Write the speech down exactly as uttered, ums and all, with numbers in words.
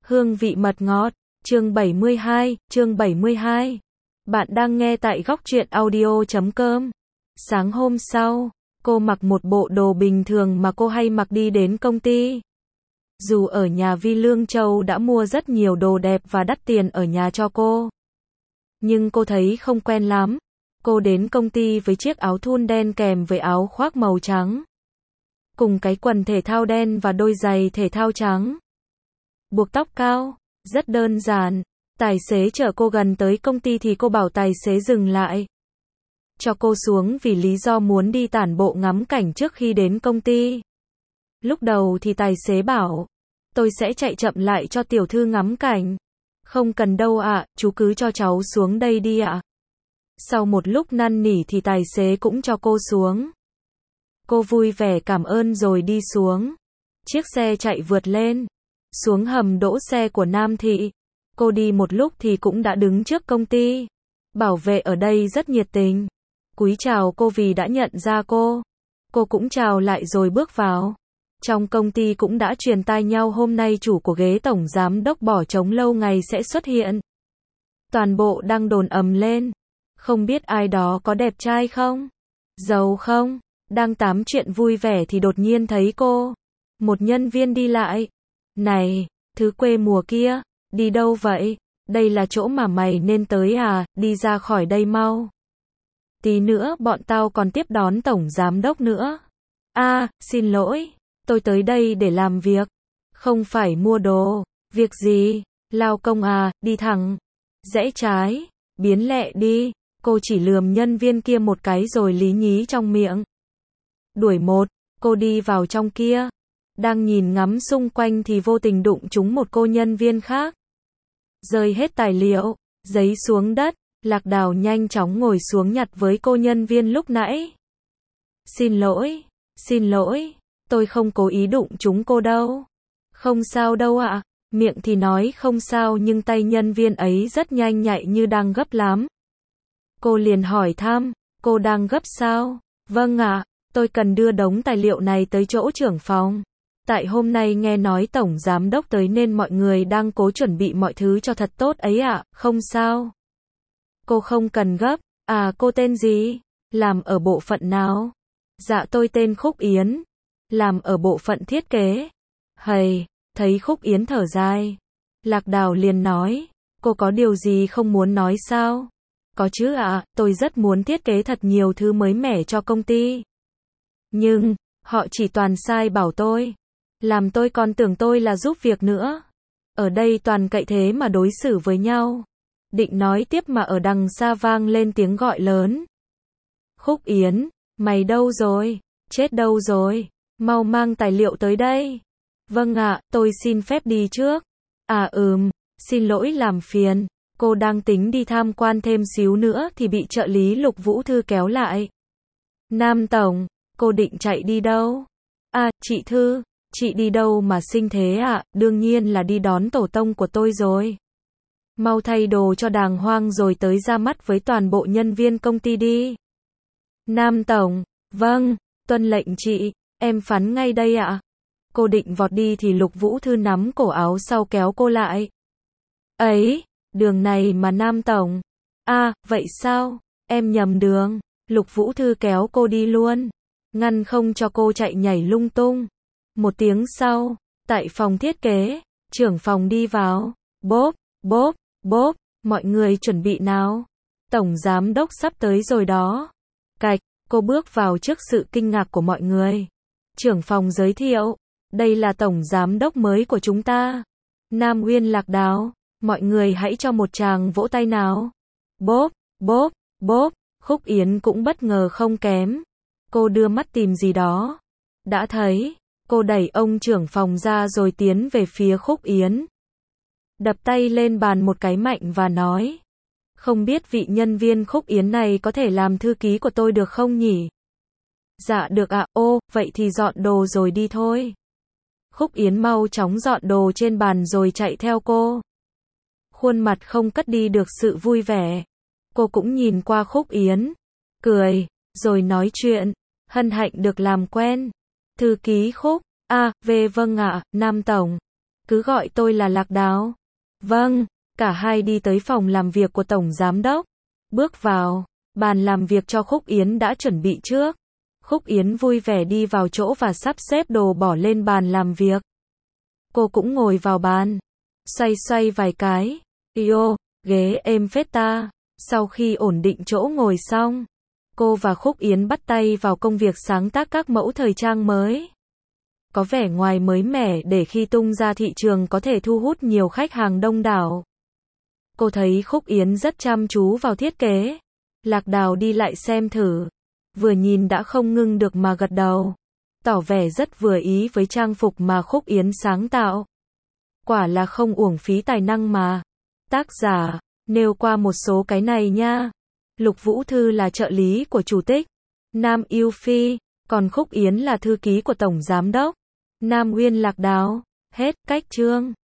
Hương vị mật ngọt, chương bảy mươi hai, chương bảy mươi hai. Bạn đang nghe tại góc truyện audio chấm com. Sáng hôm sau, cô mặc một bộ đồ bình thường mà cô hay mặc đi đến công ty. Dù ở nhà Vi Lương Châu đã mua rất nhiều đồ đẹp và đắt tiền ở nhà cho cô, nhưng cô thấy không quen lắm. Cô đến công ty với chiếc áo thun đen kèm với áo khoác màu trắng, cùng cái quần thể thao đen và đôi giày thể thao trắng. Buộc tóc cao, rất đơn giản. Tài xế chở cô gần tới công ty thì cô bảo tài xế dừng lại, cho cô xuống vì lý do muốn đi tản bộ ngắm cảnh trước khi đến công ty. Lúc đầu thì tài xế bảo, tôi sẽ chạy chậm lại cho tiểu thư ngắm cảnh. Không cần đâu ạ, chú cứ cho cháu xuống đây đi ạ. Sau một lúc năn nỉ thì tài xế cũng cho cô xuống. Cô vui vẻ cảm ơn rồi đi xuống. Chiếc xe chạy vượt lên, xuống hầm đỗ xe của Nam Thị. Cô đi một lúc thì cũng đã đứng trước công ty. Bảo vệ ở đây rất nhiệt tình, cúi chào cô vì đã nhận ra cô. Cô cũng chào lại rồi bước vào. Trong công ty cũng đã truyền tai nhau hôm nay chủ của ghế tổng giám đốc bỏ trống lâu ngày sẽ xuất hiện. Toàn bộ đang đồn ầm lên. Không biết ai đó có đẹp trai không? Giàu không? Đang tám chuyện vui vẻ thì đột nhiên thấy cô. Một nhân viên đi lại. Này, thứ quê mùa kia, đi đâu vậy? Đây là chỗ mà mày nên tới à, đi ra khỏi đây mau. Tí nữa bọn tao còn tiếp đón tổng giám đốc nữa. À, xin lỗi, tôi tới đây để làm việc, không phải mua đồ. Việc gì? Lao công à, đi thẳng, rẽ trái, biến lẹ đi. Cô chỉ lườm nhân viên kia một cái rồi lý nhí trong miệng. Đuổi một, cô đi vào trong kia. Đang nhìn ngắm xung quanh thì vô tình đụng trúng một cô nhân viên khác. Rơi hết tài liệu, giấy xuống đất, Lạc Đào nhanh chóng ngồi xuống nhặt với cô nhân viên lúc nãy. Xin lỗi, xin lỗi, tôi không cố ý đụng trúng cô đâu. Không sao đâu ạ, miệng thì nói không sao nhưng tay nhân viên ấy rất nhanh nhạy như đang gấp lắm. Cô liền hỏi thăm, cô đang gấp sao? Vâng ạ, tôi cần đưa đống tài liệu này tới chỗ trưởng phòng. Tại hôm nay nghe nói tổng giám đốc tới nên mọi người đang cố chuẩn bị mọi thứ cho thật tốt ấy ạ, không sao. Cô không cần gấp. À, cô tên gì? Làm ở bộ phận nào? Dạ tôi tên Khúc Yến. Làm ở bộ phận thiết kế. Hầy, thấy Khúc Yến thở dài. Lạc Đào liền nói, cô có điều gì không muốn nói sao? Có chứ ạ, tôi rất muốn thiết kế thật nhiều thứ mới mẻ cho công ty. Nhưng, họ chỉ toàn sai bảo tôi. Làm tôi còn tưởng tôi là giúp việc nữa. Ở đây toàn cậy thế mà đối xử với nhau. Định nói tiếp mà ở đằng xa vang lên tiếng gọi lớn. Khúc Yến, mày đâu rồi? Chết đâu rồi? Mau mang tài liệu tới đây. Vâng ạ, tôi xin phép đi trước. À ừm, xin lỗi làm phiền. Cô đang tính đi tham quan thêm xíu nữa thì bị trợ lý Lục Vũ Thư kéo lại. Nam Tổng, cô định chạy đi đâu? À, chị Thư. Chị đi đâu mà xinh thế ạ? À? Đương nhiên là đi đón tổ tông của tôi rồi. Mau thay đồ cho đàng hoàng rồi tới ra mắt với toàn bộ nhân viên công ty đi. Nam Tổng, vâng, tuân lệnh chị, em phắn ngay đây ạ. À? Cô định vọt đi thì Lục Vũ Thư nắm cổ áo sau kéo cô lại. Ấy, đường này mà Nam Tổng. À, vậy sao? Em nhầm đường. Lục Vũ Thư kéo cô đi luôn, ngăn không cho cô chạy nhảy lung tung. Một tiếng sau, tại phòng thiết kế, trưởng phòng đi vào. Bốp, bốp, bốp, mọi người chuẩn bị nào. Tổng giám đốc sắp tới rồi đó. Cạch, cô bước vào trước sự kinh ngạc của mọi người. Trưởng phòng giới thiệu, đây là tổng giám đốc mới của chúng ta. Nam Uyên Lạc Đào, mọi người hãy cho một tràng vỗ tay nào. Bốp, bốp, bốp, Khúc Yến cũng bất ngờ không kém. Cô đưa mắt tìm gì đó. Đã thấy. Cô đẩy ông trưởng phòng ra rồi tiến về phía Khúc Yến. Đập tay lên bàn một cái mạnh và nói. Không biết vị nhân viên Khúc Yến này có thể làm thư ký của tôi được không nhỉ? Dạ được ạ, ô, vậy thì dọn đồ rồi đi thôi. Khúc Yến mau chóng dọn đồ trên bàn rồi chạy theo cô. Khuôn mặt không cất đi được sự vui vẻ. Cô cũng nhìn qua Khúc Yến, cười, rồi nói chuyện. Hân hạnh được làm quen. Thư ký Khúc, à, về vâng ạ, Nam Tổng. Cứ gọi tôi là Lạc Đào. Vâng, cả hai đi tới phòng làm việc của Tổng Giám Đốc. Bước vào, bàn làm việc cho Khúc Yến đã chuẩn bị trước. Khúc Yến vui vẻ đi vào chỗ và sắp xếp đồ bỏ lên bàn làm việc. Cô cũng ngồi vào bàn, xoay xoay vài cái. Yêu, ghế êm phết ta. Sau khi ổn định chỗ ngồi xong, cô và Khúc Yến bắt tay vào công việc sáng tác các mẫu thời trang mới. Có vẻ ngoài mới mẻ để khi tung ra thị trường có thể thu hút nhiều khách hàng đông đảo. Cô thấy Khúc Yến rất chăm chú vào thiết kế. Lạc Đào đi lại xem thử. Vừa nhìn đã không ngưng được mà gật đầu. Tỏ vẻ rất vừa ý với trang phục mà Khúc Yến sáng tạo. Quả là không uổng phí tài năng mà. Tác giả, nêu qua một số cái này nha. Lục Vũ Thư là trợ lý của Chủ tịch Nam Yêu Phi, còn Khúc Yến là thư ký của Tổng Giám Đốc Nam Uyên Lạc Đào. Hết cách chương.